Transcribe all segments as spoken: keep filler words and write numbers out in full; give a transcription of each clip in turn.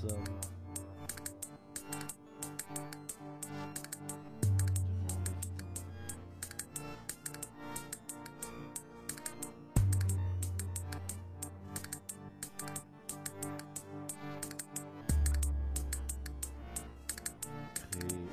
sommes devant l'évident.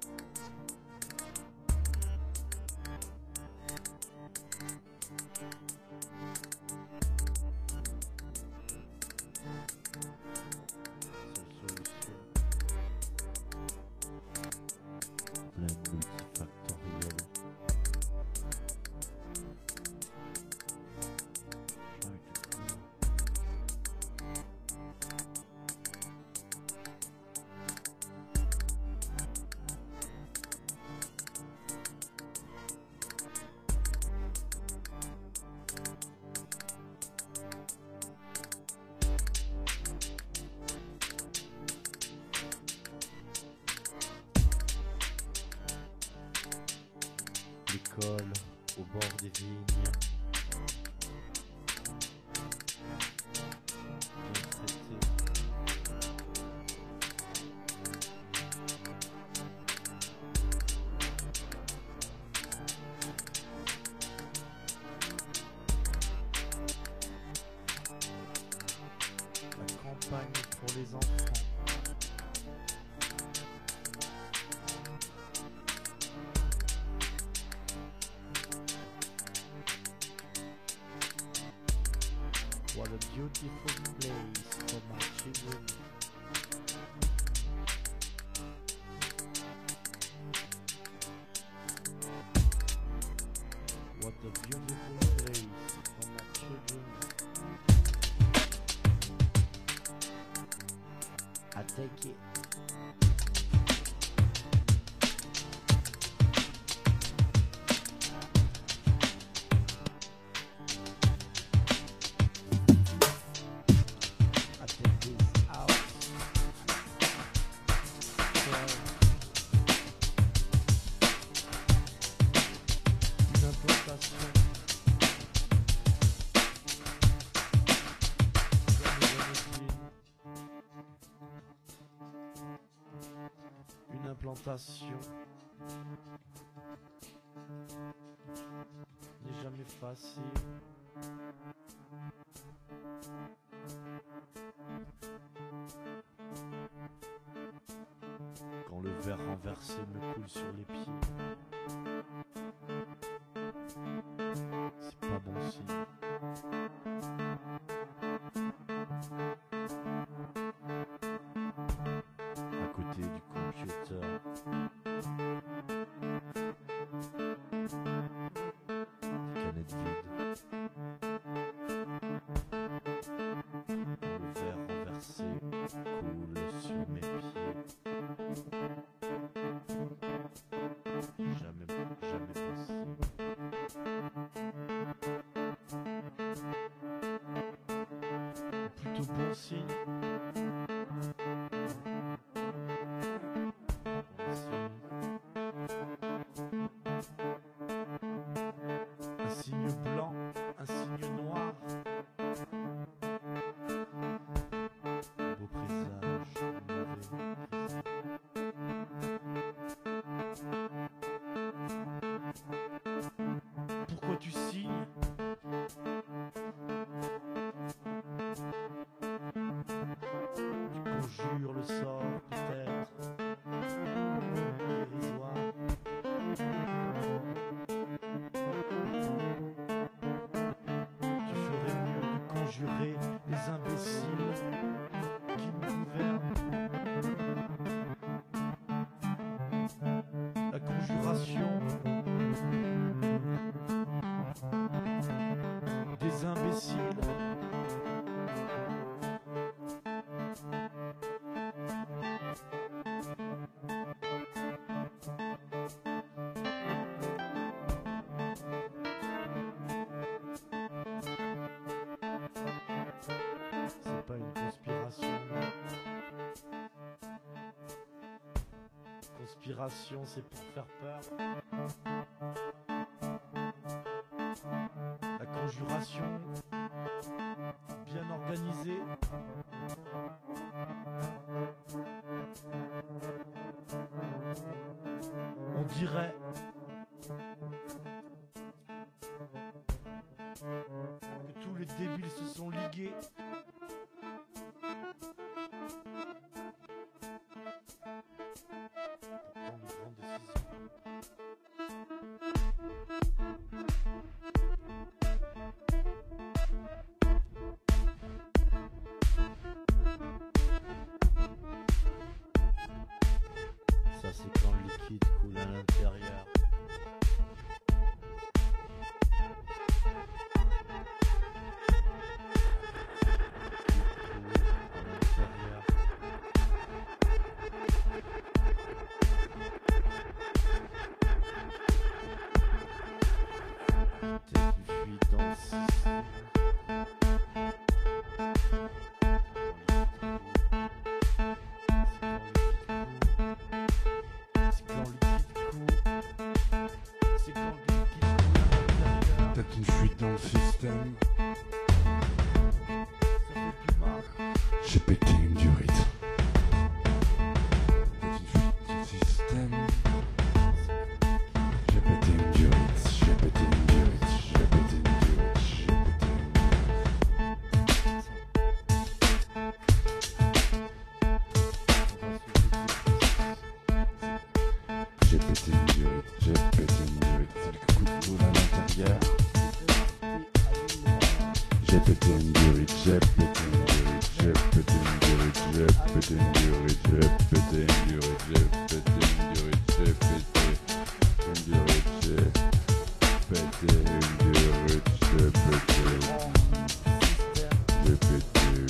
Créer plein multifactoriel. L'école au bord des vignes. Bien traité. La campagne pour les enfants. What a beautiful place for my children. What a beautiful place for my children. I take it. Une implantation n'est jamais facile. Quand le verre renversé me coule sur les pieds, c'est pas bon signe. À côté du computer, canette vide, le verre renversé coule sur mes pieds. Jamais, jamais possible. Plutôt bon signe. Un signe blanc, un signe noir. Un beau présage, un mauvais présage. Pourquoi tu signes? Tu conjures le sort, peut-être dérisoire. Tu ferais mieux de conjurer les imbéciles qui nous gouvernent. La conjuration des imbéciles. C'est pas une conspiration. Conspiration, c'est pour faire peur. La conjuration, bien organisée. dirait que tous les débiles se sont ligués pour prendre une grande décision. Ça c'est quand le liquide coule à l'intérieur. Peut-être une fuite dans le système. J'ai pété une durite. Peut-être une fuite dans le système. J'ai pété une durite. J'ai pété une durite. J'ai pété une durite. J'ai pété une durite. J'ai pété une durite. C'est le coup de boule à l'intérieur. J'ai pété une durite, j'ai pété une durite, j'ai pété une durite, j'ai pété une durite, j'ai pété une durite, j'ai pété une durite, j'ai pété une durite, j'ai pété une durite, j'ai pété, j'ai pété une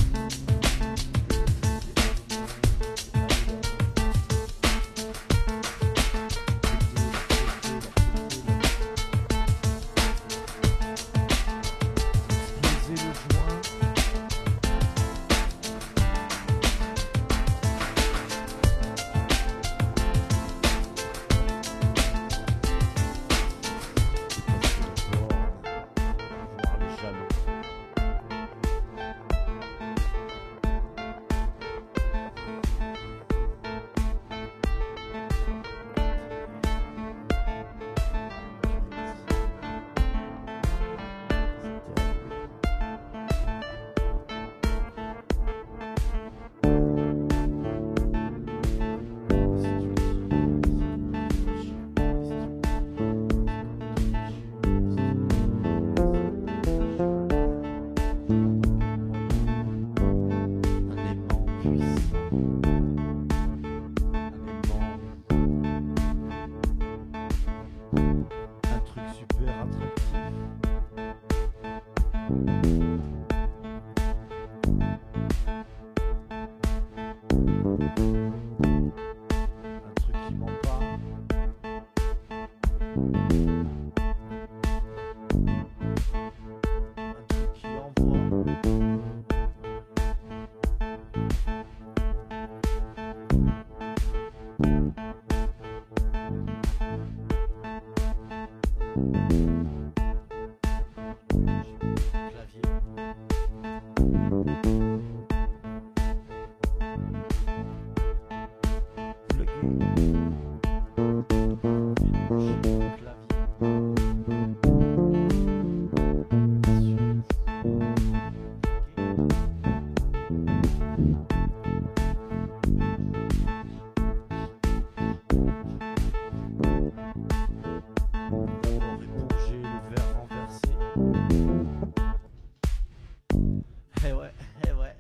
Eh ouais, eh ouais.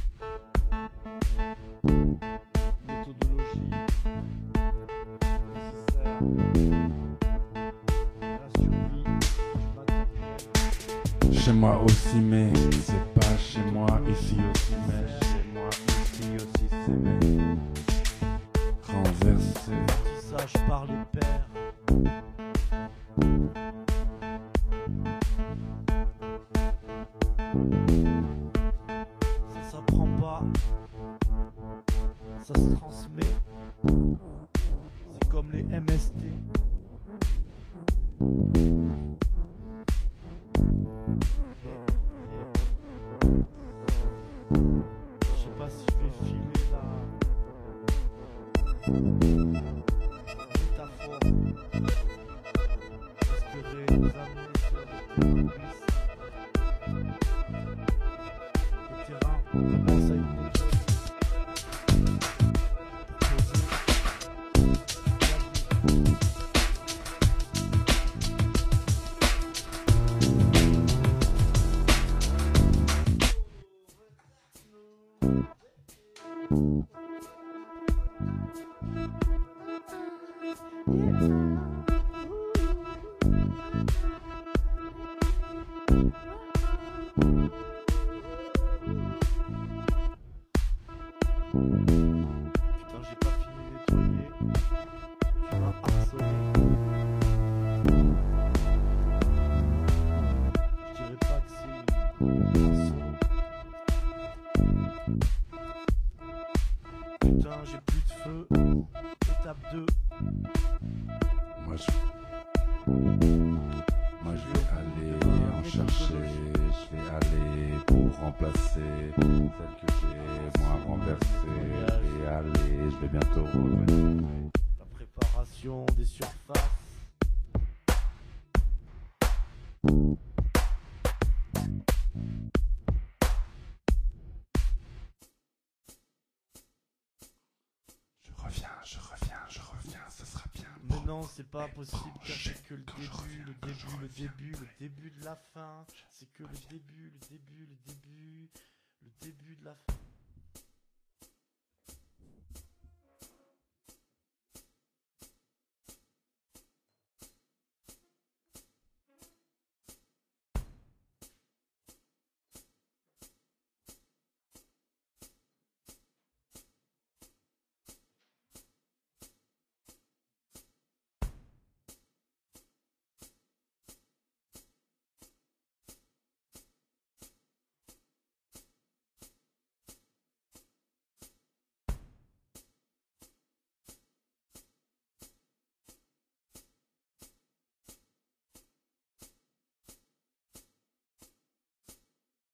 Méthodologie nécessaire à la survie du matériel. Chez moi aussi, mais c'est pas chez moi ici aussi, mais chez moi ici aussi c'est mais renversé. Apprentissage par les pairs. Ça s'apprend pas, ça se transmet. C'est comme les M S T. Je sais pas si je vais filer la métaphore. Putain, j'ai pas fini de nettoyer. Tu m'as harcelé. Je dirais pas que c'est une harceau. Putain, j'ai plus de feu. Étape deux. Moi je... Moi je vais aller en chercher, je vais aller pour remplacer celle que j'ai moi renversée. Et aller, je vais bientôt revenir. La préparation des surfaces. Je reviens, je reviens, je reviens, ça sera bien. Mais non, c'est pas possible car Branché. c'est que le Quand début, je reviens, le quand je début, le reviens, début, le ouais. début de la fin. C'est que le début, le début, le début, le début de la fin.